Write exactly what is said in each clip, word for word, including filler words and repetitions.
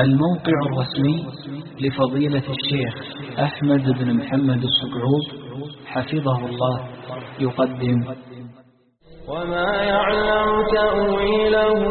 الموقع الرسمي لفضيلة الشيخ أحمد بن محمد الصقعوب حفظه الله يقدم وما يعلم تأويله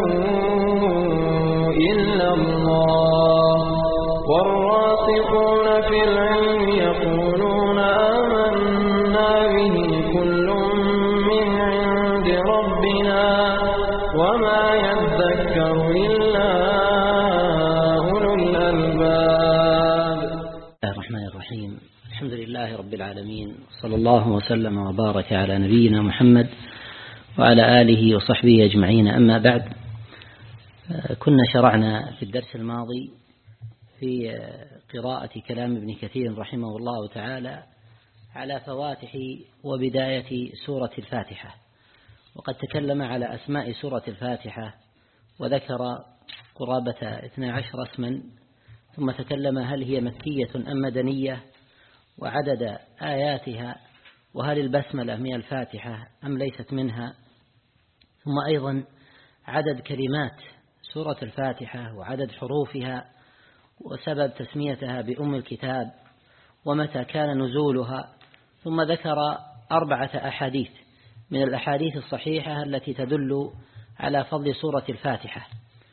إلا الله والراسخون في العلم يقولون آمنا به كل من عند ربنا وما يذكر إلا أولو الألباب. بسم الله الرحمن الرحيم. الحمد لله رب العالمين، صلى الله وسلم وبارك على نبينا محمد وعلى آله وصحبه أجمعين. أما بعد، كنا شرعنا في الدرس الماضي في قراءة كلام ابن كثير رحمه الله تعالى على فواتح وبداية سورة الفاتحة، وقد تكلم على أسماء سورة الفاتحة وذكر قرابة اثني عشر اسما، ثم تكلم هل هي مكية أم مدنية، وعدد آياتها، وهل البسملة من الفاتحة أم ليست منها، ثم أيضا عدد كلمات سورة الفاتحة وعدد حروفها وسبب تسميتها بأم الكتاب ومتى كان نزولها، ثم ذكر أربعة أحاديث من الأحاديث الصحيحة التي تدل على فضل سورة الفاتحة،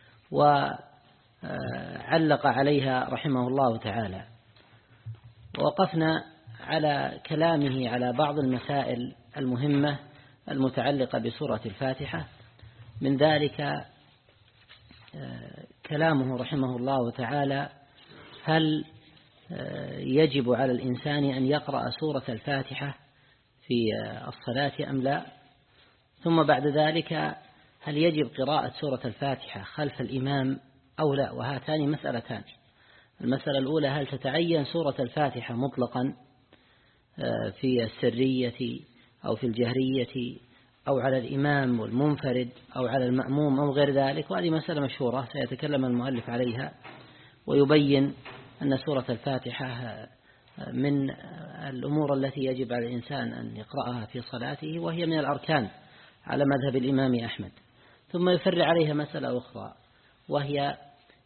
وعلق عليها رحمه الله تعالى. ووقفنا على كلامه على بعض المسائل المهمة المتعلقة بسورة الفاتحة، من ذلك كلامه رحمه الله تعالى هل يجب على الإنسان أن يقرأ سورة الفاتحة في الصلاة أم لا، ثم بعد ذلك هل يجب قراءة سورة الفاتحة خلف الإمام أو لا، وهاتان مسألتان. المسألة الأولى، هل تتعين سورة الفاتحة مطلقا في السرية أو في الجهرية أو على الإمام والمنفرد أو على المأموم أو غير ذلك، وهذه مسألة مشهورة سيتكلم المؤلف عليها ويبين أن سورة الفاتحة من الأمور التي يجب على الإنسان أن يقرأها في صلاته، وهي من الأركان على مذهب الإمام أحمد. ثم يفرع عليها مسألة أخرى، وهي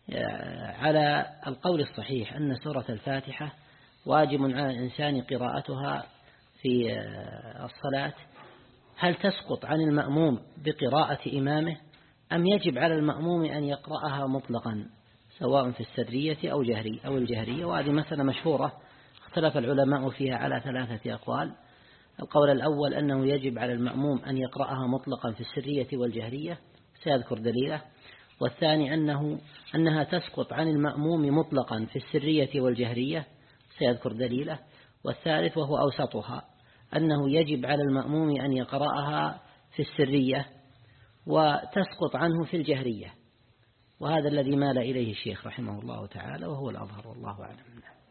على القول الصحيح أن سورة الفاتحة واجب على الإنسان قراءتها في الصلاة، هل تسقط عن المأموم بقراءة إمامه أم يجب على المأموم أن يقرأها مطلقا سواء في السرية أو جهري أو الجهرية؟ وهذه مسألة مشهورة اختلف العلماء فيها على ثلاثة أقوال. القول الأول أنه يجب على المأموم أن يقرأها مطلقا في السرية والجهرية، سيذكر دليله. والثاني أنه أنها تسقط عن المأموم مطلقا في السرية والجهرية، سيذكر دليله. والثالث وهو أوسطها، أنه يجب على المأموم أن يقرأها في السرية وتسقط عنه في الجهرية، وهذا الذي مال إليه الشيخ رحمه الله تعالى، وهو الأظهر والله أعلم.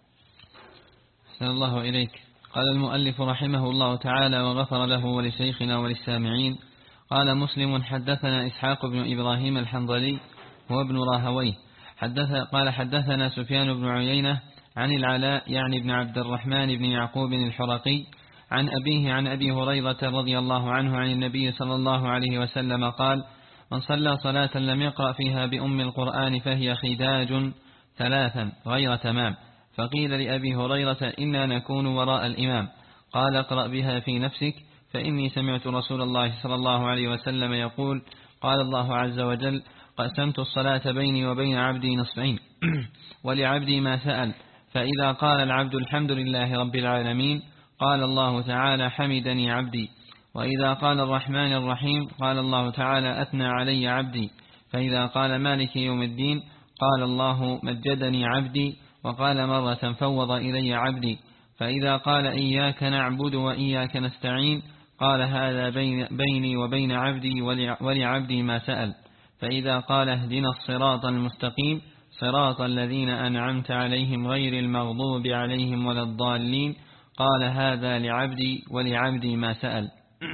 أحسن الله إليك. قال المؤلف رحمه الله تعالى وغفر له ولشيخنا وللسامعين. قال مسلم: حدثنا إسحاق بن إبراهيم الحنظلي هو ابن راهويه حدث قال حدثنا سفيان بن عيينة عن العلاء يعني ابن عبد الرحمن بن يعقوب الحرقي عن أبيه عن أبي هريرة رضي الله عنه عن النبي صلى الله عليه وسلم قال: من صلى صلاة لم يقرأ فيها بأم القرآن فهي خداج ثلاثا غير تمام. فقيل لأبي هريرة: إنا نكون وراء الإمام. قال: اقرأ بها في نفسك، فإني سمعت رسول الله صلى الله عليه وسلم يقول: قال الله عز وجل: قسمت الصلاة بيني وبين عبدي نصفين ولعبدي ما سأل، فإذا قال العبد الحمد لله رب العالمين قال الله تعالى: حمدني عبدي. وإذا قال الرحمن الرحيم قال الله تعالى: أثنى علي عبدي. فإذا قال مالك يوم الدين قال الله: مجدني عبدي. وقال مرة: فوض إلي عبدي. فإذا قال إياك نعبد وإياك نستعين قال: هذا بين بيني وبين عبدي ولعبدي ما سأل. فإذا قال اهدنا الصراط المستقيم صراط الذين أنعمت عليهم غير المغضوب عليهم ولا الضالين قال: هذا لعبدي ولعبدي ما سأل.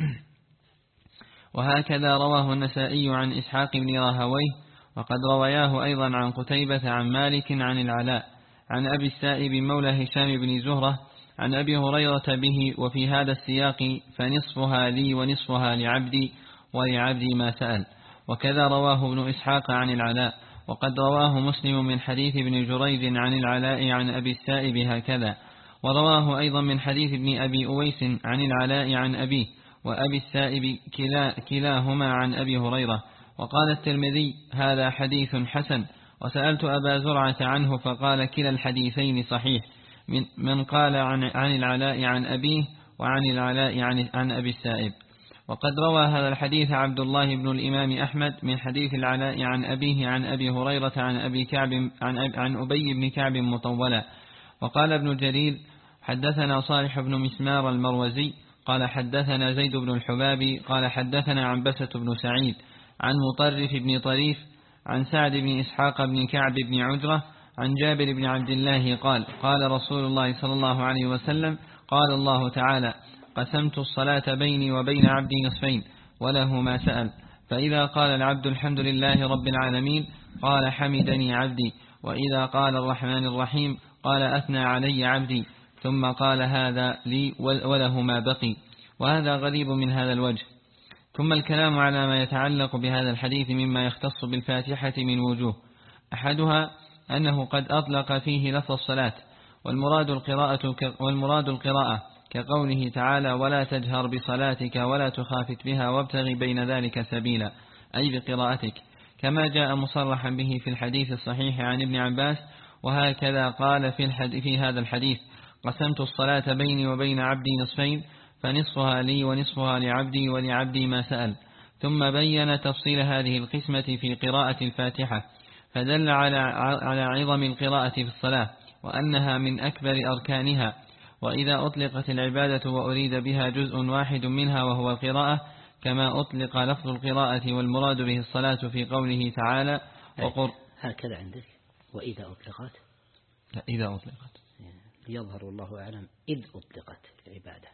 وهكذا رواه النسائي عن إسحاق بن راهويه، وقد رواياه أيضا عن قتيبة عن مالك عن العلاء عن أبي السائب مولى هشام بن زهرة عن أبي هريرة به، وفي هذا السياق: فنصفها لي ونصفها لعبدي ولعبدي ما سأل. وكذا رواه ابن إسحاق عن العلاء، وقد رواه مسلم من حديث ابن جريج عن العلاء عن أبي السائب هكذا، ورواه أيضا من حديث ابن أبي أويس عن العلاء عن أبيه وأبي السائب كلا كلاهما عن أبي هريرة. وقال الترمذي هذا حديث حسن. وسألت أبا زرعة عنه فقال كلا الحديثين صحيح، من, من قال عن, عن العلاء عن أبيه وعن العلاء عن, عن أبي السائب. وقد روى هذا الحديث عبد الله بن الإمام أحمد من حديث العلاء عن أبيه عن أبي هريرة عن أبي كعب عن, أب عن أبي بن كعب مطولا. وقال ابن جرير حدثنا صالح بن مسمار المروزي قال حدثنا زيد بن الحبابي قال حدثنا عنبسة بن سعيد عن مطرف بن طريف عن سعد بن إسحاق بن كعب بن عجرة عن جابر بن عبد الله قال قال رسول الله صلى الله عليه وسلم قال الله تعالى قسمت الصلاة بيني وبين عبدي نصفين وله ما سأل، فإذا قال العبد الحمد لله رب العالمين قال حمدني عبدي، وإذا قال الرحمن الرحيم قال أثنى علي عبدي، ثم قال هذا لي وله ما بقي. وهذا غريب من هذا الوجه. ثم الكلام على ما يتعلق بهذا الحديث مما يختص بالفاتحة من وجوه، أحدها أنه قد أطلق فيه لفظ الصلاة، والمراد القراءة, والمراد القراءة كقوله تعالى ولا تجهر بصلاتك ولا تخافت بها وابتغي بين ذلك سبيلا، أي بقراءتك، كما جاء مصرحا به في الحديث الصحيح عن ابن عباس. وهكذا قال في, الحديث في هذا الحديث قسمت الصلاة بيني وبين عبدي نصفين فنصفها لي ونصفها لعبدي ولعبدي ما سأل. ثم بين تفصيل هذه القسمة في قراءة الفاتحة، فدل على على عظم القراءة في الصلاة وأنها من أكبر أركانها. وإذا أطلقت العبادة وأريد بها جزء واحد منها وهو القراءة، كما أطلق لفظ القراءة والمراد به الصلاة في قوله تعالى وقر هكذا عندك وإذا أطلقت لا إذا أطلقت يظهر والله أعلم إذ أطلقت العبادة.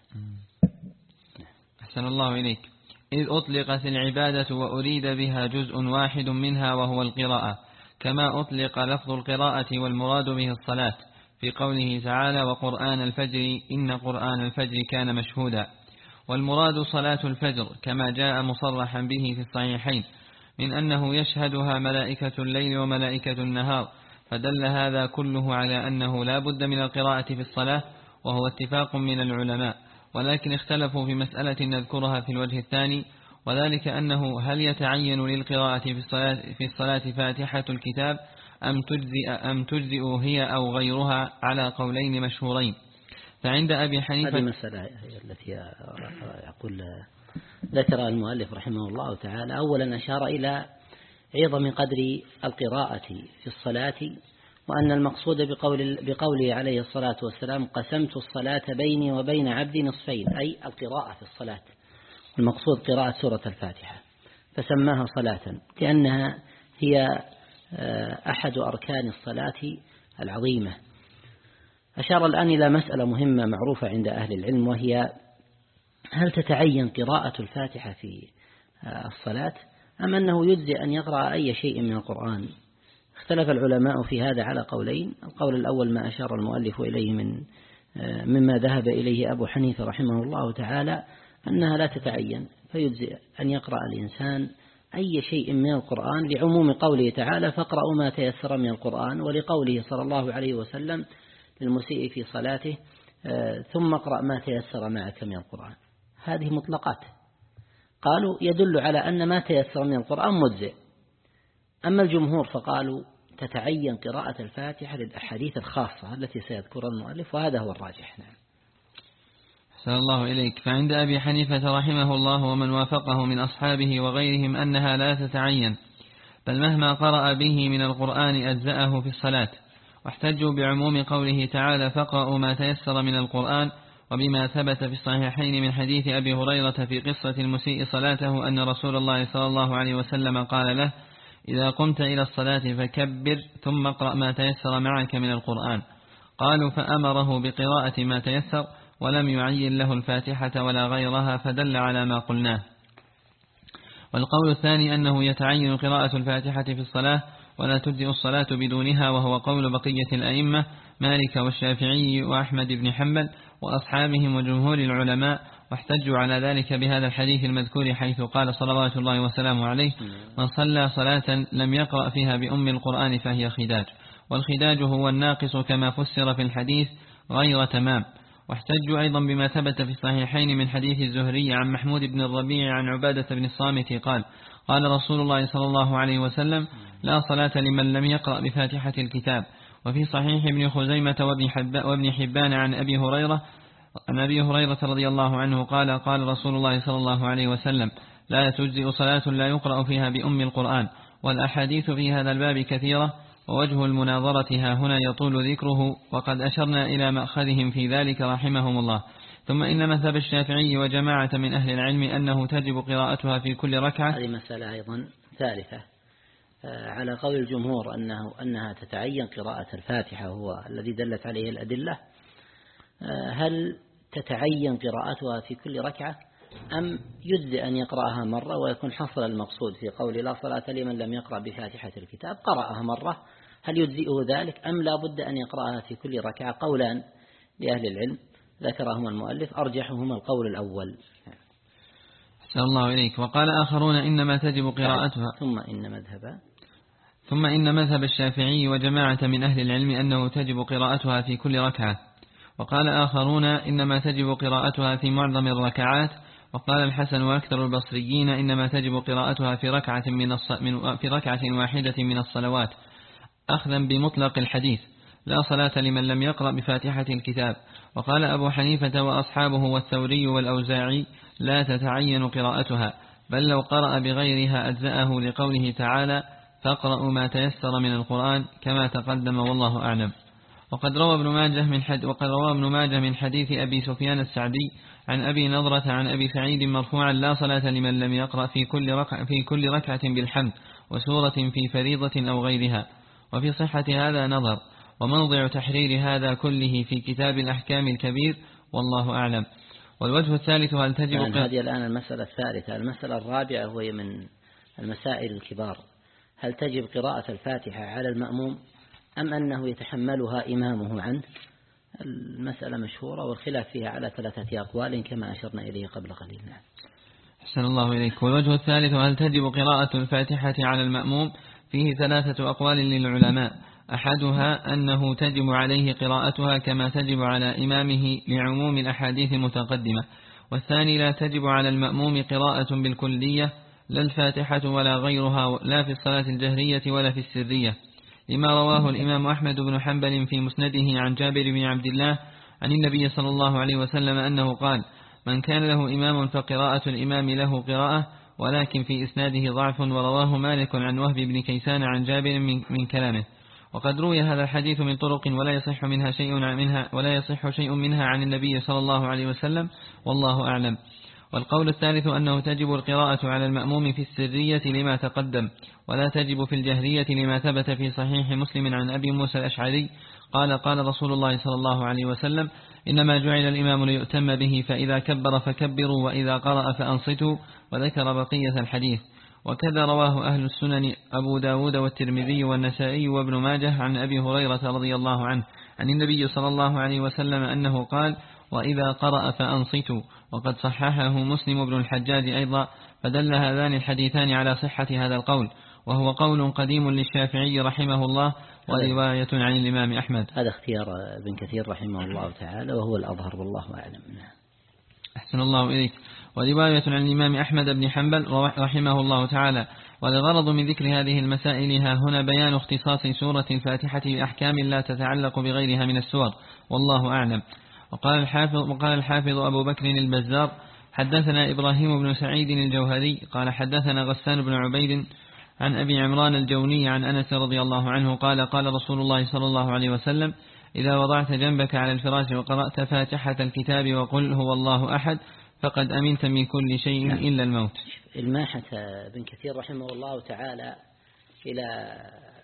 أحسن الله إليك. إذ أطلقت العبادة وأريد بها جزء واحد منها وهو القراءة، كما أطلق لفظ القراءة والمراد به الصلاة في قوله تعالى وقرآن الفجر إن قرآن الفجر كان مشهودا. والمراد صلاة الفجر كما جاء مصرحا به في الصحيحين من أنه يشهدها ملائكة الليل وملائكة النهار، فدل هذا كله على أنه لا بد من القراءة في الصلاة، وهو اتفاق من العلماء. ولكن اختلفوا في مسألة نذكرها في الوجه الثاني، وذلك أنه هل يتعين للقراءة في الصلاة, في الصلاة فاتحة الكتاب أم تجزئ, أم تجزئ هي أو غيرها على قولين مشهورين. فعند أبي حنيفة هذه مسألة التي أقول ذكر المؤلف رحمه الله تعالى. أولا أشار إلى عظم قدر القراءة في الصلاة، وأن المقصود بقول بقوله عليه الصلاة والسلام قسمت الصلاة بيني وبين عبدي نصفين، أي القراءة في الصلاة، المقصود قراءة سورة الفاتحة، فسماها صلاة لأنها هي أحد أركان الصلاة العظيمة. أشار الآن إلى مسألة مهمة معروفة عند أهل العلم، وهي هل تتعين قراءة الفاتحة في الصلاة أم أنه يجزي أن يقرأ أي شيء من القرآن؟ اختلف العلماء في هذا على قولين. القول الأول ما أشار المؤلف إليه من مما ذهب إليه أبو حنيفة رحمه الله تعالى، أنها لا تتعين، فيجزي أن يقرأ الإنسان أي شيء من القرآن لعموم قوله تعالى فاقرأوا ما تيسر من القرآن، ولقوله صلى الله عليه وسلم للمسيء في صلاته ثم اقرأ ما تيسر معك من القرآن. هذه مطلقات، قالوا يدل على أن ما تيسر من القرآن مجزئ. أما الجمهور فقالوا تتعين قراءة الفاتحة للأحاديث الخاصة التي سيذكرها المؤلف، وهذا هو الراجح. نعم. أحسن الله إليك. فعند أبي حنيفة رحمه الله ومن وافقه من أصحابه وغيرهم أنها لا تتعين، بل مهما قرأ به من القرآن أجزأه في الصلاة، واحتجوا بعموم قوله تعالى فاقرأوا ما تيسر من القرآن، وبما ثبت في الصحيحين من حديث أبي هريرة في قصة المسيء صلاته أن رسول الله صلى الله عليه وسلم قال له إذا قمت إلى الصلاة فكبر ثم اقرأ ما تيسر معك من القرآن. قالوا فأمره بقراءة ما تيسر ولم يعين له الفاتحة ولا غيرها، فدل على ما قلناه. والقول الثاني أنه يتعين قراءة الفاتحة في الصلاة ولا تجزئ الصلاة بدونها، وهو قول بقية الأئمة مالك والشافعي وأحمد بن حنبل وأصحابهم وجمهور العلماء، واحتجوا على ذلك بهذا الحديث المذكور حيث قال صلوات الله وسلامه عليه: من صلى صلاة لم يقرأ فيها بأم القرآن فهي خداج، والخداج هو الناقص كما فسر في الحديث غير تمام. واحتجوا أيضا بما ثبت في الصحيحين من حديث الزهري عن محمود بن الربيع عن عبادة بن الصامت قال: قال رسول الله صلى الله عليه وسلم: لا صلاة لمن لم يقرأ بفاتحة الكتاب. وفي صحيح ابن خزيمة وابن حبان عن أبي هريرة عن أبي هريرة رضي الله عنه قال: قال رسول الله صلى الله عليه وسلم: لا تجزئ صلاة لا يقرأ فيها بأم القرآن. والأحاديث في هذا الباب كثيرة، ووجه المناظرة ها هنا يطول ذكره، وقد أشرنا إلى مأخذهم في ذلك رحمهم الله. ثم إن مذهب الشافعي وجماعة من أهل العلم أنه تجب قراءتها في كل ركعة. هذه مسألة أيضا ثالثة على قول الجمهور أنه أنها تتعين قراءة الفاتحة، هو الذي دلت عليه الأدلة. هل تتعين قراءتها في كل ركعة أم يجزي أن يقرأها مرة ويكون حصل المقصود في قول لا صلاة لمن لم يقرأ بفاتحة الكتاب؟ قرأها مرة، هل يجزئه ذلك أم لا بد أن يقرأها في كل ركعة؟ قولان لأهل العلم ذكرهما المؤلف، أرجحهما القول الأول. أحسن الله إليك. وقال آخرون إنما تجب قراءتها. ثم إن مذهب ثم إن مذهب الشافعي وجماعة من أهل العلم أنه تجب قراءتها في كل ركعة. وقال آخرون إنما تجب قراءتها في معظم الركعات. وقال الحسن وأكثر البصريين إنما تجب قراءتها في ركعة من الص... من... في ركعة واحدة من الصلوات، أخذا بمطلق الحديث: لا صلاة لمن لم يقرأ بفاتحة الكتاب. وقال أبو حنيفة وأصحابه والثوري والأوزاعي: لا تتعين قراءتها، بل لو قرأ بغيرها أجزأه، لقوله تعالى: فاقرأوا ما تيسر من القرآن، كما تقدم والله أعلم. وقد روى ابن ماجه من حد وقد روى ابن ماجه من حديث أبي سفيان السعدي عن أبي نضرة عن أبي سعيد مرفوعا: لا صلاة لمن لم يقرأ في كل ركعة في كل ركعة بالحمد وسورة في فريضة أو غيرها. وفي صحة هذا نظر، وموضع تحرير هذا كله في كتاب الأحكام الكبير، والله أعلم. والوجه الثالث: هل تجب يعني هذه الآن المسألة الثالثة. المسألة الرابعة وهي من المسائل الكبار: هل تجب قراءة الفاتحة على المأموم أم أنه يتحملها إمامه عنه؟ المسألة مشهورة والخلاف فيها على ثلاثة أقوال كما أشرنا إليه قبل قليل. نعم. أحسن الله إليك. والوجه الثالث: هل تجب قراءة الفاتحة على المأموم؟ فيه ثلاثة أقوال للعلماء: أحدها أنه تجب عليه قراءتها كما تجب على إمامه لعموم الأحاديث المتقدمة، والثاني: لا تجب على المأموم قراءة بالكلية، لا الفاتحة ولا غيرها، لا في الصلاة الجهرية ولا في السرية، لما رواه الإمام أحمد بن حنبل في مسنده عن جابر بن عبد الله عن النبي صلى الله عليه وسلم أنه قال: من كان له إمام فقراءة الإمام له قراءة، ولكن في إسناده ضعف. ورواه مالك عن وهب بن كيسان عن جابر من كلامه. وقد روي هذا الحديث من طرق ولا يصح منها شيء منها ولا يصح شيء منها عن النبي صلى الله عليه وسلم، والله أعلم. والقول الثالث أنه تجب القراءة على المأموم في السرية لما تقدم، ولا تجب في الجهرية لما ثبت في صحيح مسلم عن أبي موسى الأشعري قال: قال رسول الله صلى الله عليه وسلم: إنما جعل الإمام ليؤتم به، فإذا كبر فكبروا، وإذا قرأ فأنصتوا. وذكر بقية الحديث. وكذا رواه أهل السنن أبو داود والترمذي والنسائي وابن ماجه عن أبي هريرة رضي الله عنه عن النبي صلى الله عليه وسلم أنه قال: وإذا قرأ فأنصتوا. وقد صححه مسلم بن الحجاج أيضا، فدل هذان الحديثان على صحة هذا القول، وهو قول قديم للشافعي رحمه الله، ورواية عن الإمام أحمد. هذا اختيار ابن كثير رحمه الله تعالى، وهو الأظهر والله أعلم. أحسن الله إليك. ورواية عن الإمام أحمد بن حنبل رحمه الله تعالى. والغرض من ذكر هذه المسائل ها هنا بيان اختصاص سورة الفاتحة بأحكام لا تتعلق بغيرها من السور، والله أعلم. وقال الحافظ, وقال الحافظ أبو بكر البزار: حدثنا إبراهيم بن سعيد الجوهري قال حدثنا غسان بن عبيد عن أبي عمران الجوني عن أنس رضي الله عنه قال: قال رسول الله صلى الله عليه وسلم: إذا وضعت جنبك على الفراش وقرأت فاتحة الكتاب وقل هو الله أحد فقد أمنت من كل شيء إلا الموت. الماحة ابن كثير رحمه الله تعالى إلى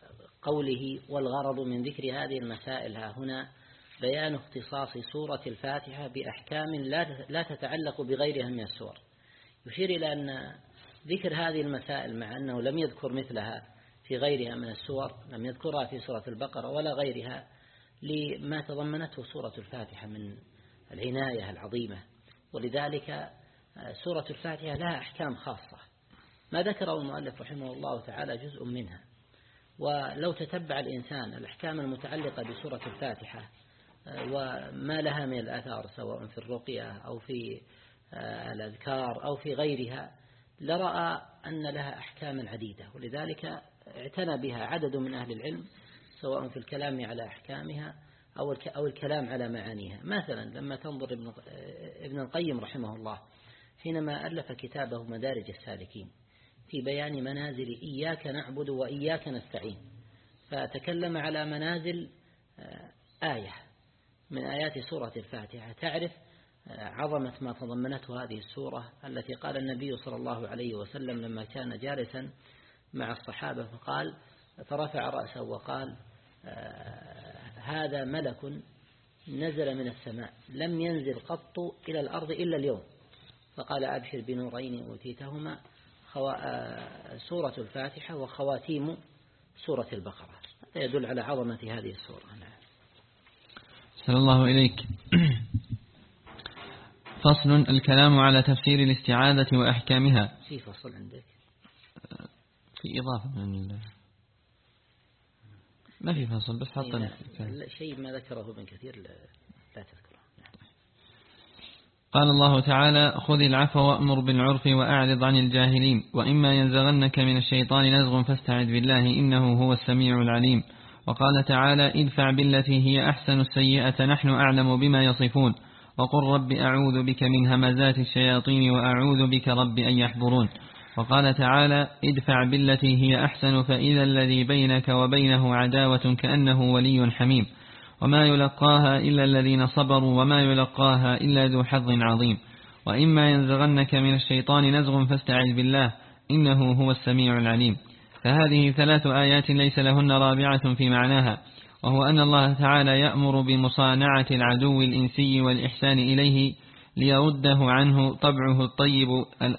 قوله: والغرض من ذكر هذه المسائل ها هنا بيان اختصاص سورة الفاتحة بأحكام لا تتعلق بغيرها من السور، يشير إلى أن ذكر هذه المسائل مع أنه لم يذكر مثلها في غيرها من السور، لم يذكرها في سورة البقرة ولا غيرها، لما تضمنته سورة الفاتحة من العناية العظيمة ولذلك سورة الفاتحة لها أحكام خاصة ما ذكره المؤلف رحمه الله تعالى جزء منها. ولو تتبع الإنسان الأحكام المتعلقة بسورة الفاتحة وما لها من الآثار سواء في الرقية أو في الأذكار أو في غيرها لرأى أن لها أحكام عديدة، ولذلك اعتنى بها عدد من أهل العلم سواء في الكلام على أحكامها أو الكلام على معانيها. مثلا لما تنظر ابن القيم رحمه الله حينما ألف كتابه مدارج السالكين في بيان منازل إياك نعبد وإياك نستعين، فتكلم على منازل آية من آيات سورة الفاتحة تعرف عظمة ما تضمنته هذه السورة التي قال النبي صلى الله عليه وسلم لما كان جالسا مع الصحابة فقال فرفع رأسه وقال هذا ملك نزل من السماء لم ينزل قط إلى الأرض إلا اليوم، فقال أبشر بنورين أوتيتهما سورة الفاتحة وخواتيم سورة البقرة. هذا يدل على عظمة هذه السورة. صلى الله إليك. فصل الكلام على تفسير الاستعاذة وأحكامها. في فصل عندك في إضافة من الله ما في فصل بس حطنا شيء ما ذكره ابن كثير لا تذكره. قال الله تعالى خذ العفو وأمر بالعرف وأعرض عن الجاهلين وإما ينزغنك من الشيطان نزغ فاستعذ بالله إنه هو السميع العليم. وقال تعالى ادفع بالتي هي أحسن السيئة نحن أعلم بما يصفون وقل رب أعوذ بك من همزات الشياطين وأعوذ بك رب أن يحضرون. وقال تعالى ادفع بالتي هي أحسن فإذا الذي بينك وبينه عداوة كأنه ولي حميم وما يلقاها إلا الذين صبروا وما يلقاها إلا ذو حظ عظيم. وإما ينزغنك من الشيطان نزغ فاستعذ بالله إنه هو السميع العليم. فهذه ثلاث آيات ليس لهن رابعة في معناها، وهو أن الله تعالى يأمر بمصانعة العدو الإنسي والإحسان إليه ليرده عنه طبعه الطيب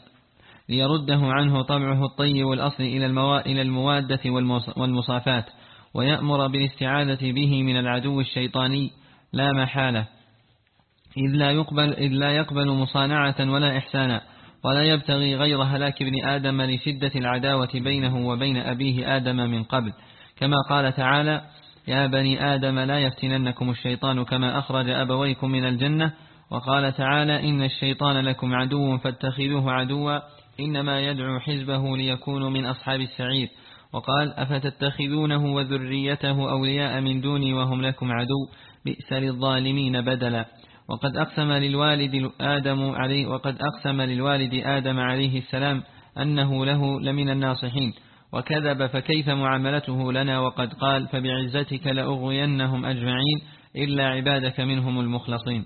ليرده عنه طبعه الطيب الأصل إلى الموادة والمصافات، ويأمر بالاستعاذة به من العدو الشيطاني لا محالة، إذ لا يقبل, إذ لا يقبل مصانعة ولا إحسانا ولا يبتغي غير هلاك ابن آدم لشدة العداوة بينه وبين أبيه آدم من قبل، كما قال تعالى يا بني آدم لا يفتننكم الشيطان كما أخرج أبويكم من الجنة. وقال تعالى إن الشيطان لكم عدو فاتخذوه عدوا إنما يدعو حزبه ليكونوا من أصحاب السعير. وقال أفتتخذونه وذريته أولياء من دوني وهم لكم عدو بئس للظالمين بدلا. وقد أقسم للوالد آدم عليه وقد أقسم للوالد آدم عليه السلام أنه له لمن الناصحين وكذب فكيف معاملته لنا وقد قال فبعزتك لأغوينهم أجمعين إلا عبادك منهم المخلصين.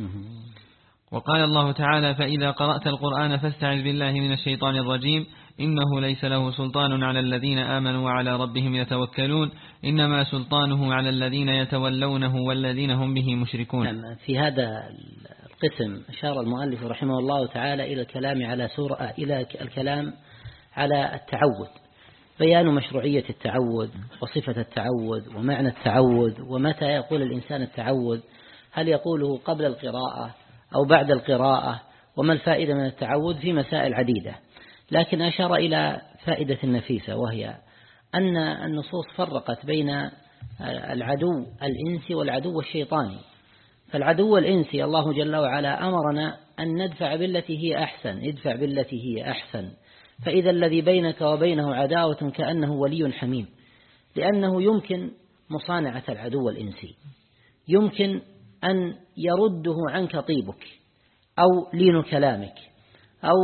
وقال الله تعالى فإذا قرأت القرآن فاستعذ بالله من الشيطان الرجيم إنه ليس له سلطان على الذين آمنوا وعلى ربهم يتوكلون إنما سلطانه على الذين يتولونه والذين هم به مشركون. في هذا القسم أشار المؤلف رحمه الله تعالى إلى الكلام على سورة إلى الكلام على التعوذ، بيان مشروعية التعوذ وصفة التعوذ ومعنى التعوذ ومتى يقول الإنسان التعوذ، هل يقوله قبل القراءة أو بعد القراءة، وما الفائدة من التعوذ في مسائل عديدة. لكن أشار إلى فائدة نفيسة وهي أن النصوص فرقت بين العدو الإنسي والعدو الشيطاني. فالعدو الإنسي الله جل وعلا أمرنا أن ندفع بالتي هي أحسن، ادفع بالتي هي أحسن فإذا الذي بينك وبينه عداوة كأنه ولي حميم، لأنه يمكن مصانعة العدو الإنسي، يمكن أن يرده عنك طيبك أو لين كلامك أو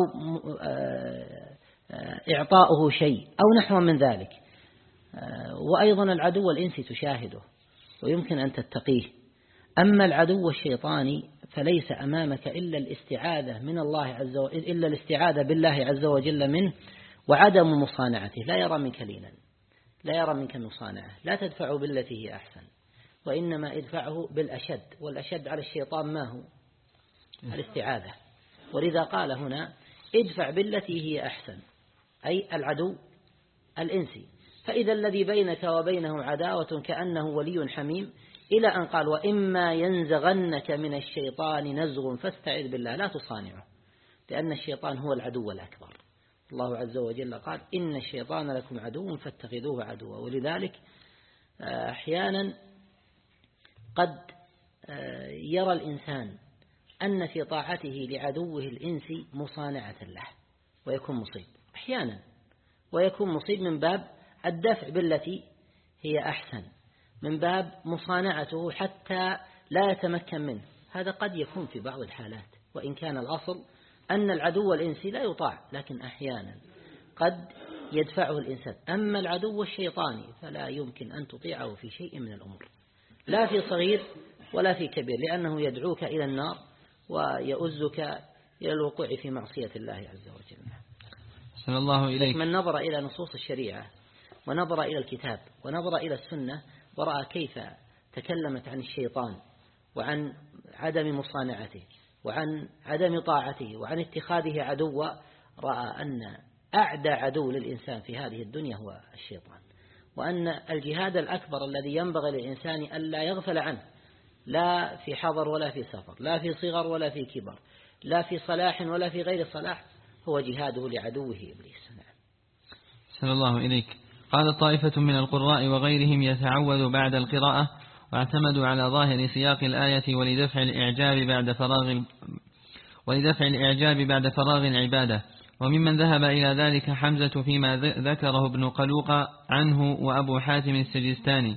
إعطاؤه شيء أو نحو من ذلك. وأيضا العدو الإنسي تشاهده ويمكن أن تتقيه. أما العدو الشيطاني فليس أمامك إلا الاستعاذة من الله عز وجل إلا الاستعاذة بالله عز وجل منه وعدم مصانعته. لا يرى منك لينا، لا يرى منك مصانعة، لا تدفعه بالتي هي أحسن، وإنما ادفعه بالأشد، والأشد على الشيطان ما هو؟ الاستعاذة. ولذا قال هنا ادفع بالتي هي أحسن، أي العدو الإنسي. فإذا الذي بينك وبينه عداوة كأنه ولي حميم، إلى أن قال وإما ينزغنك من الشيطان نزغ فاستعذ بالله لا تصانعه، لأن الشيطان هو العدو الأكبر. الله عز وجل قال إن الشيطان لكم عدو فاتخذوه عدوا. ولذلك أحيانا قد يرى الإنسان أن في طاعته لعدوه الإنسي مصانعة له ويكون مصيب أحيانا، ويكون مصيب من باب الدفع بالتي هي أحسن، من باب مصانعته حتى لا يتمكن منه. هذا قد يكون في بعض الحالات، وإن كان الأصل أن العدو الإنسي لا يطاع، لكن أحيانا قد يدفعه الإنسان. أما العدو الشيطاني فلا يمكن أن تطيعه في شيء من الأمور، لا في صغير ولا في كبير، لأنه يدعوك إلى النار ويؤزك إلى الوقوع في معصية الله عز وجل. صلى الله إليك. من نظر إلى نصوص الشريعة ونظر إلى الكتاب ونظر إلى السنة ورأى كيف تكلمت عن الشيطان وعن عدم مصانعته وعن عدم طاعته وعن اتخاذه عدوا، رأى أن أعدى عدو للإنسان في هذه الدنيا هو الشيطان، وأن الجهاد الأكبر الذي ينبغي للإنسان ألا يغفل عنه، لا في حضر ولا في سفر، لا في صغر ولا في كبر، لا في صلاح ولا في غير صلاح، هو جهاده لعدوه إبليس. نعم. صلى الله إليك. قال طائفة من القراء وغيرهم يتعوذ بعد القراءة، واعتمدوا على ظاهر سياق الآية ولدفع الإعجاب بعد فراغ ولدفع الإعجاب بعد فراغ العبادة. وممن ذهب إلى ذلك حمزة فيما ذكره ابن قلوق عنه وأبو حاتم السجستاني.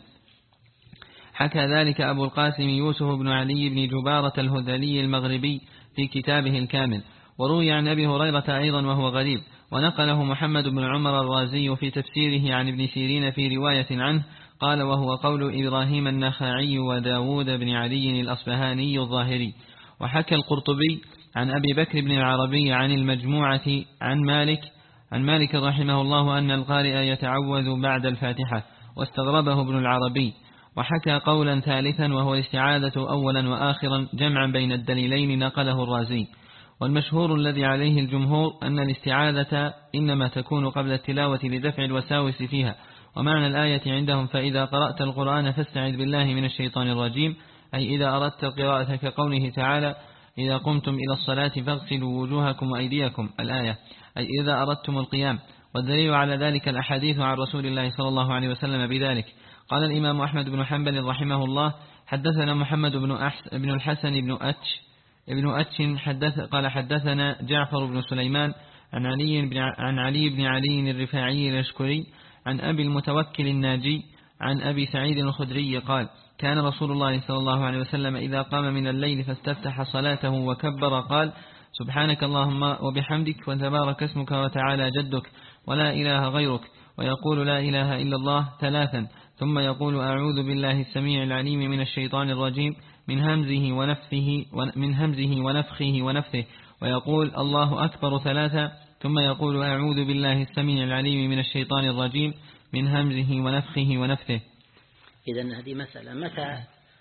حكى ذلك أبو القاسم يوسف بن علي بن جبارة الهذلي المغربي في كتابه الكامل. وروي عن أبي هريرة أيضا وهو غريب، ونقله محمد بن عمر الرازي في تفسيره عن ابن سيرين في رواية عنه قال وهو قول إبراهيم النخعي وداود بن علي الأصبهاني الظاهري. وحكى القرطبي عن أبي بكر بن العربي عن المجموعة عن مالك عن مالك رحمه الله أن القارئ يتعوذ بعد الفاتحة، واستغربه ابن العربي. وحكى قولا ثالثا وهو الاستعاذة أولا وآخرا جمعا بين الدليلين نقله الرازي. والمشهور الذي عليه الجمهور أن الاستعاذة إنما تكون قبل التلاوة لدفع الوساوس فيها. ومعنى الآية عندهم فإذا قرأت القرآن فاستعذ بالله من الشيطان الرجيم، أي إذا أردت القراءة كقوله تعالى إذا قمتم إلى الصلاة فاغسلوا وجوهكم وأيديكم الآية، أي إذا أردتم القيام. والدليل على ذلك الأحاديث عن رسول الله صلى الله عليه وسلم بذلك. قال الإمام أحمد بن حنبل رحمه الله حدثنا محمد بن, أحس بن الحسن بن أتش ابن أتش حدث قال حدثنا جعفر بن سليمان عن علي بن عن علي بن علي الرفاعي الأشكري عن أبي المتوكل الناجي عن أبي سعيد الخدري قال كان رسول الله صلى الله عليه وسلم إذا قام من الليل فاستفتح صلاته وكبر قال سبحانك اللهم وبحمدك وتبارك اسمك وتعالى جدك ولا إله غيرك، ويقول لا إله إلا الله ثلاثا، ثم يقول أعوذ بالله السميع العليم من الشيطان الرجيم من همزه ونفثه من همزه ونفخه ونفثه، ويقول الله أكبر ثلاثا، ثم يقول أعوذ بالله السميع العليم من الشيطان الرجيم من همزه ونفخه ونفثه. إذن هذه مسألة متى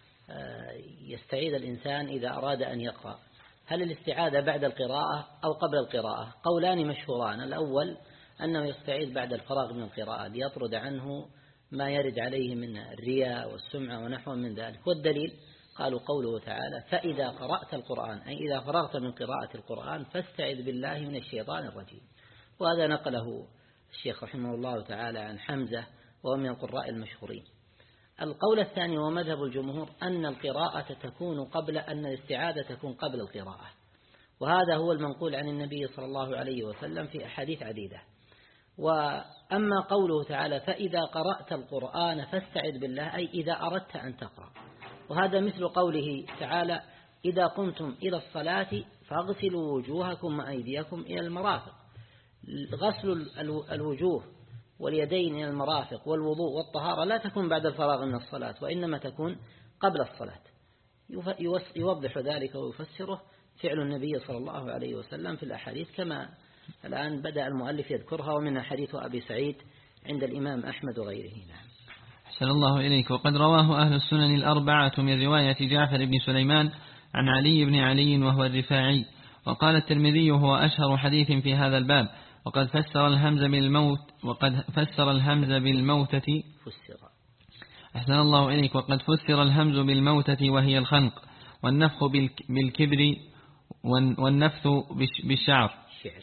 يستعيذ الإنسان إذا أراد أن يقرأ؟ هل الاستعاذة بعد القراءة أو قبل القراءة؟ قولان مشهوران. الأول أنه يستعيذ بعد الفراغ من القراءة ليطرد عنه ما يرد عليه من الرياء والسمعة ونحو من ذلك. والدليل قالوا قوله تعالى فإذا قرأت القرآن، أي إذا فرغت من قراءة القرآن فاستعذ بالله من الشيطان الرجيم. وهذا نقله الشيخ رحمه الله تعالى عن حمزة وهو من القراء المشهورين. القول الثاني ومذهب الجمهور أن القراءة تكون قبل أن الاستعاذة تكون قبل القراءة، وهذا هو المنقول عن النبي صلى الله عليه وسلم في أحاديث عديدة. وأما قوله تعالى فإذا قرأت القرآن فاستعذ بالله، أي إذا أردت أن تقرأ، وهذا مثل قوله تعالى إذا قمتم إلى الصلاة فاغسلوا وجوهكم وأيديكم إلى المرافق. غسل الوجوه واليدين إلى المرافق والوضوء والطهارة لا تكون بعد الفراغ من الصلاة، وإنما تكون قبل الصلاة. يوضح ذلك ويفسره فعل النبي صلى الله عليه وسلم في الأحاديث كما الآن بدأ المؤلف يذكرها، ومنها حديث أبي سعيد عند الإمام أحمد وغيره. نعم. أحسن الله إليك. وقد رواه أهل السنن الأربعة من رواية جعفر بن سليمان عن علي بن علي وهو الرفاعي. وقال الترمذي هو أشهر حديث في هذا الباب. وقد فسر الهمز بالموت وقد فسر الهمز بالموتة فسر أحسن الله إليك. وقد فسر الهمز بالموتة وهي الخنق، والنفخ بالكبر، والنفث بالشعر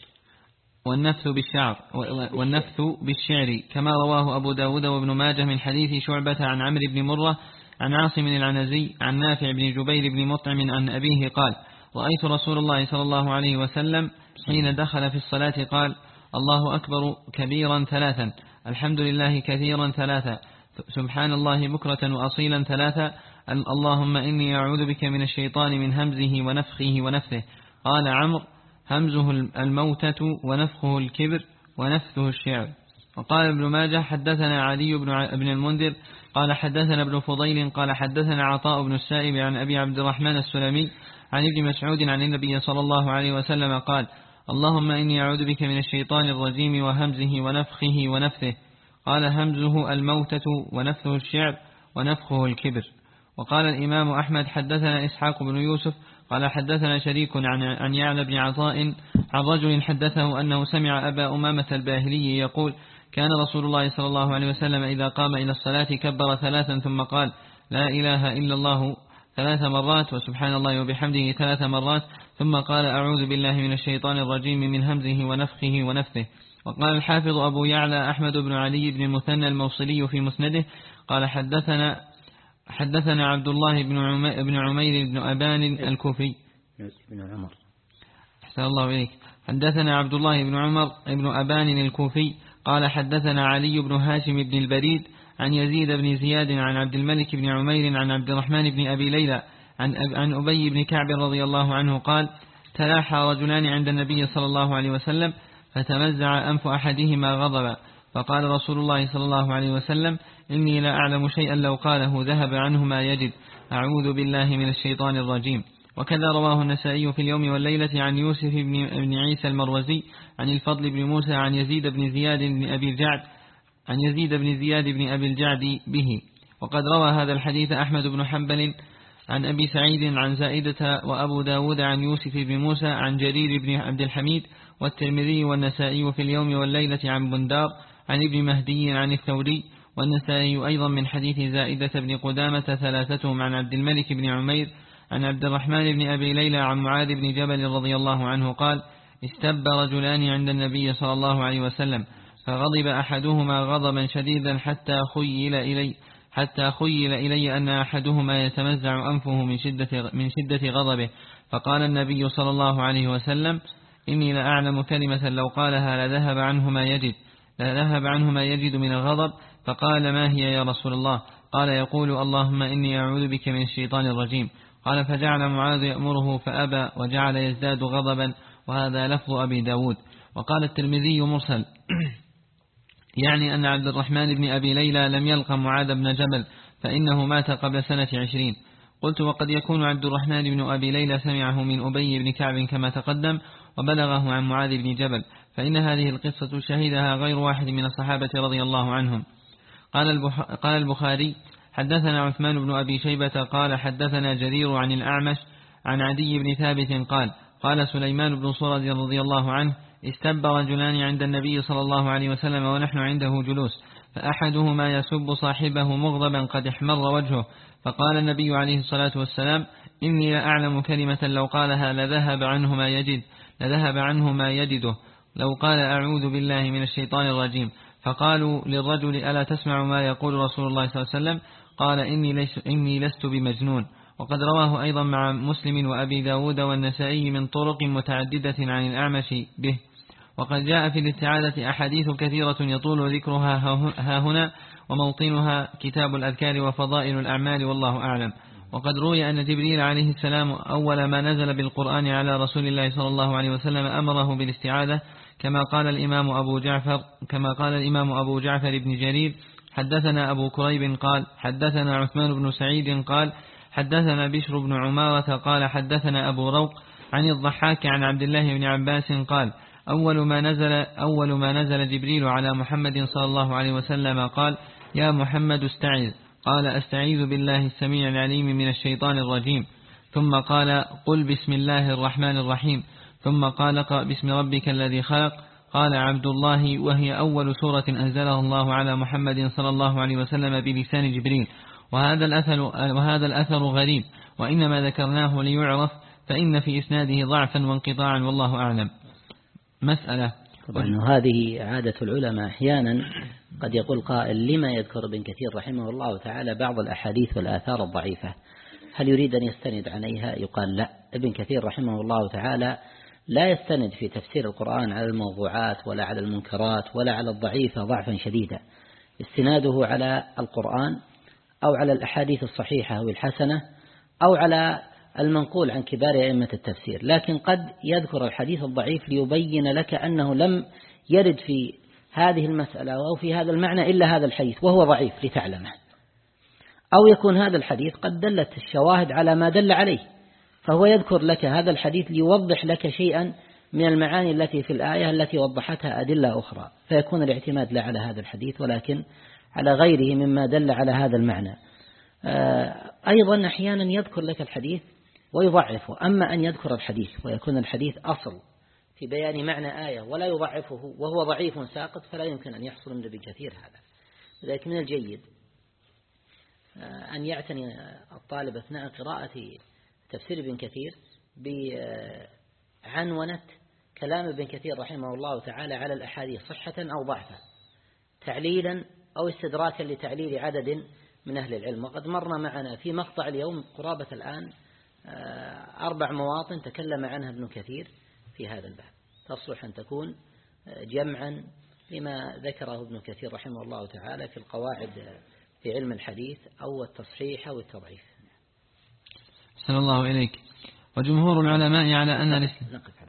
والنفث بالشعر والنفث بالشعر، كما رواه أبو داود وابن ماجه من حديث شعبة عن عمرو بن مرة عن عاصم العنزي عن نافع بن جبير بن مطعم عن أبيه قال: رأيت رسول الله صلى الله عليه وسلم حين دخل في الصلاة قال: الله أكبر كبيرا ثلاثا، الحمد لله كثيرا ثلاثا، سبحان الله بكرة وأصيلا ثلاثا، اللهم إني أعوذ بك من الشيطان من همزه ونفخه ونفثه. قال عمرو: همزه الموتة ونفخه الكبر ونفثه الشعر. وقال ابن ماجه: حدثنا علي بن المنذر قال حدثنا ابن فضيل قال حدثنا عطاء بن السائب عن أبي عبد الرحمن السلمي عن ابن مسعود عن النبي صلى الله عليه وسلم قال: اللهم إني أعوذ بك من الشيطان الرجيم وهمزه ونفخه ونفثه. قال: همزه الموتة ونفثه الشعر ونفخه الكبر. وقال الإمام أحمد: حدثنا إسحاق بن يوسف قال حدثنا شريك عن عن يعلى بن عطاء عن رجل حدثه أنه سمع أبا أمامة الباهلي يقول: كان رسول الله صلى الله عليه وسلم إذا قام إلى الصلاة كبر ثلاثا ثم قال: لا إله إلا الله ثلاث مرات، وسبحان الله وبحمده ثلاث مرات، ثم قال: أعوذ بالله من الشيطان الرجيم من همزه ونفخه ونفثه. وقال الحافظ أبو يعلى أحمد بن علي بن المثنى الموصلي في مسنده قال حدثنا حدثنا عبد الله بن عمير بن عمير بن أبان الكوفي بن عمر أحسن الله إليك. حدثنا عبد الله بن عمر بن أبان الكوفي قال حدثنا علي بن هاشم بن البريد عن يزيد بن زياد عن عبد الملك بن عمير عن عبد الرحمن بن أبي ليلى عن عن أبي بن كعب رضي الله عنه قال: تلاحى رجلان عند النبي صلى الله عليه وسلم فتمزع أنف أحدهما غضبا، فقال رسول الله صلى الله عليه وسلم: إني لا أعلم شيئا لو قاله ذهب عنه ما يجد، أعوذ بالله من الشيطان الرجيم. وكذا رواه النسائي في اليوم والليلة عن يوسف بن عيسى المروزي عن الفضل بن موسى عن يزيد بن زياد بن أبي الجعد عن يزيد بن زياد بن أبي الجعد به. وقد روى هذا الحديث أحمد بن حنبل عن أبي سعيد عن زائدة وأبو داود عن يوسف بن موسى عن جرير بن عبد الحميد، والترمذي والنسائي في اليوم والليلة عن بندار عن ابن مهدي عن الثوري، والنسائي أيضا من حديث زائدة بن قدامة ثلاثتهم عن عبد الملك بن عمير عن عبد الرحمن بن أبي ليلى عن معاذ بن جبل رضي الله عنه قال: استب رجلان عند النبي صلى الله عليه وسلم فغضب أحدهما غضبا شديدا حتى خيل إلي حتى خيل إلي أن أحدهما يتمزع أنفه من شدة من شدة غضبه، فقال النبي صلى الله عليه وسلم: إني لأعلم كلمة لو قالها لذهب عنه ما يجد لذهب عنه ما يجد من الغضب. فقال: ما هي يا رسول الله؟ قال: يقول: اللهم إني أعوذ بك من الشيطان الرجيم. قال: فجعل معاذ يأمره فأبى وجعل يزداد غضبا. وهذا لفظ أبي داود. وقال الترمذي مرسل يعني أن عبد الرحمن بن أبي ليلى لم يلقى معاذ بن جبل، فإنه مات قبل سنة عشرين. قلت: وقد يكون عبد الرحمن بن أبي ليلى سمعه من أبي بن كعب كما تقدم وبلغه عن معاذ بن جبل، فإن هذه القصة شهدها غير واحد من الصحابة رضي الله عنهم. قال قال البخاري: حدثنا عثمان بن أبي شيبة قال حدثنا جرير عن الأعمش عن عدي بن ثابت قال: قال سليمان بن صرد رضي الله عنه: استب رجلان عند النبي صلى الله عليه وسلم ونحن عنده جلوس، فأحدهما يسب صاحبه مغضبا قد احمر وجهه، فقال النبي عليه الصلاة والسلام: إني لأعلم كلمة لو قالها لذهب عنه ما يجد لذهب عنه ما يجده، لو قال: أعوذ بالله من الشيطان الرجيم. فقالوا للرجل: ألا تسمع ما يقول رسول الله صلى الله عليه وسلم؟ قال: إني, ليس إني لست بمجنون. وقد رواه أيضا مع مسلم وأبي داود والنسائي من طرق متعددة عن الأعمش به. وقد جاء في الاستعاذة أحاديث كثيرة يطول ذكرها ها هنا، وموطنها كتاب الأذكار وفضائل الأعمال، والله أعلم. وقد روي أن جبريل عليه السلام أول ما نزل بالقرآن على رسول الله صلى الله عليه وسلم أمره بالاستعاذة، كما قال الإمام أبو جعفر كما قال الإمام أبو جعفر بن جرير: حدثنا أبو كريب قال حدثنا عثمان بن سعيد قال حدثنا بشر بن عمارة قال حدثنا أبو روق عن الضحاك عن عبد الله بن عباس قال: أول ما نزل أول ما نزل جبريل على محمد صلى الله عليه وسلم قال: يا محمد استعذ. قال: أستعيذ بالله السميع العليم من الشيطان الرجيم. ثم قال: قل بسم الله الرحمن الرحيم. ثم قال: اقرأ باسم ربك الذي خلق. قال عبد الله: وهي أول سورة أنزلها الله على محمد صلى الله عليه وسلم بلسان جبريل. وهذا الأثر, وهذا الأثر غريب، وإنما ذكرناه ليعرف، فإن في إسناده ضعفا وانقطاعا، والله أعلم. مسألة. طبعا هذه عادة العلماء، أحيانا قد يقول قائل: لما يذكر ابن كثير رحمه الله تعالى بعض الأحاديث والآثار الضعيفة؟ هل يريد أن يستند عليها؟ يقال لا، ابن كثير رحمه الله تعالى لا يستند في تفسير القرآن على الموضوعات ولا على المنكرات ولا على الضعيفة ضعفا شديدا، استناده على القرآن أو على الأحاديث الصحيحة والحسنة أو على المنقول عن كبار أئمة التفسير. لكن قد يذكر الحديث الضعيف ليبين لك أنه لم يرد في هذه المسألة أو في هذا المعنى إلا هذا الحديث وهو ضعيف لتعلمه، أو يكون هذا الحديث قد دلت الشواهد على ما دل عليه، فهو يذكر لك هذا الحديث ليوضح لك شيئا من المعاني التي في الآية التي وضحتها أدلة أخرى، فيكون الاعتماد لا على هذا الحديث ولكن على غيره مما دل على هذا المعنى. أيضا أحيانا يذكر لك الحديث ويضعفه. أما أن يذكر الحديث ويكون الحديث أصل في بيان معنى آية ولا يضعفه وهو ضعيف ساقط، فلا يمكن أن يحصل من ابن كثير هذا. لذلك من الجيد أن يعتني الطالب أثناء قراءة تفسير ابن كثير بعنونة كلام ابن كثير رحمه الله تعالى على الأحاديث صحة أو ضعفا، تعليلا أو استدراكا لتعليل عدد من أهل العلم. وقد مرنا معنا في مقطع اليوم قرابة الآن أربع مواطن تكلم عنها ابن كثير في هذا الباب، تصلح أن تكون جمعا لما ذكره ابن كثير رحمه الله تعالى في القواعد في علم الحديث أو التصحيح أو التضعيف. أحسن الله إليك. وجمهور العلماء على أن